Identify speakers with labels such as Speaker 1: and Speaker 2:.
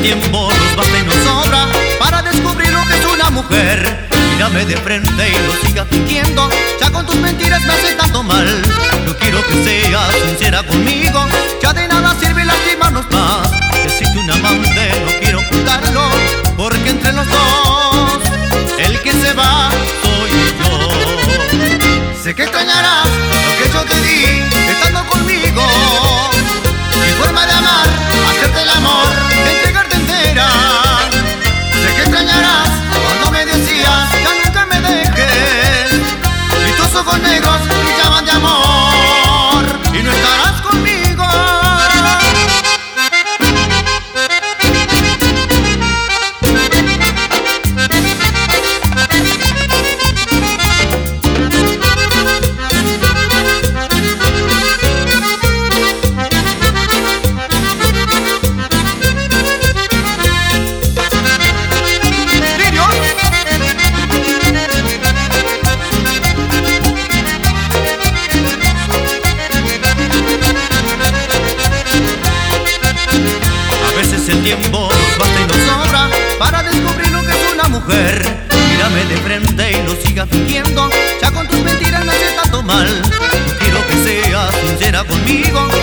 Speaker 1: tiempo nos basta y nos sobra para descubrir lo que es una mujer. Mírame de frente y lo sigas fingiendo, ya con tus mentiras me hace tanto mal. Yo quiero que seas sincera conmigo, ya de nada sirve lastimarnos más. Existe un amante, no quiero ocultarlo, porque entre los dos el que se va soy yo. Sé que extrañarás lo que yo te di estando conmigo, mi forma de amar, hacerte el amor, de entregarte entera. Sé que extrañarás cuando me decías ya nunca me dejes, y tus ojos negros brillaban de amor y no estarás conmigo. El tiempo nos basta y nos sobra para descubrir lo que es una mujer. Mírame de frente y lo sigas fingiendo, ya con tus mentiras me hace tanto mal. Yo quiero que seas sincera conmigo,